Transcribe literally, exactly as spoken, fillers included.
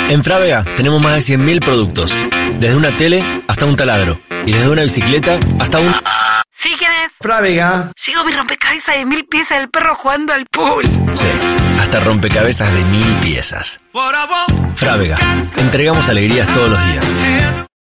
En Frávega tenemos más de cien mil productos, desde una tele hasta un taladro, y desde una bicicleta hasta un... ¿Sí, quién es? Frávega. Sigo mi rompecabezas de mil piezas del perro jugando al pool. Sí, hasta rompecabezas de mil piezas. Frávega, entregamos alegrías todos los días.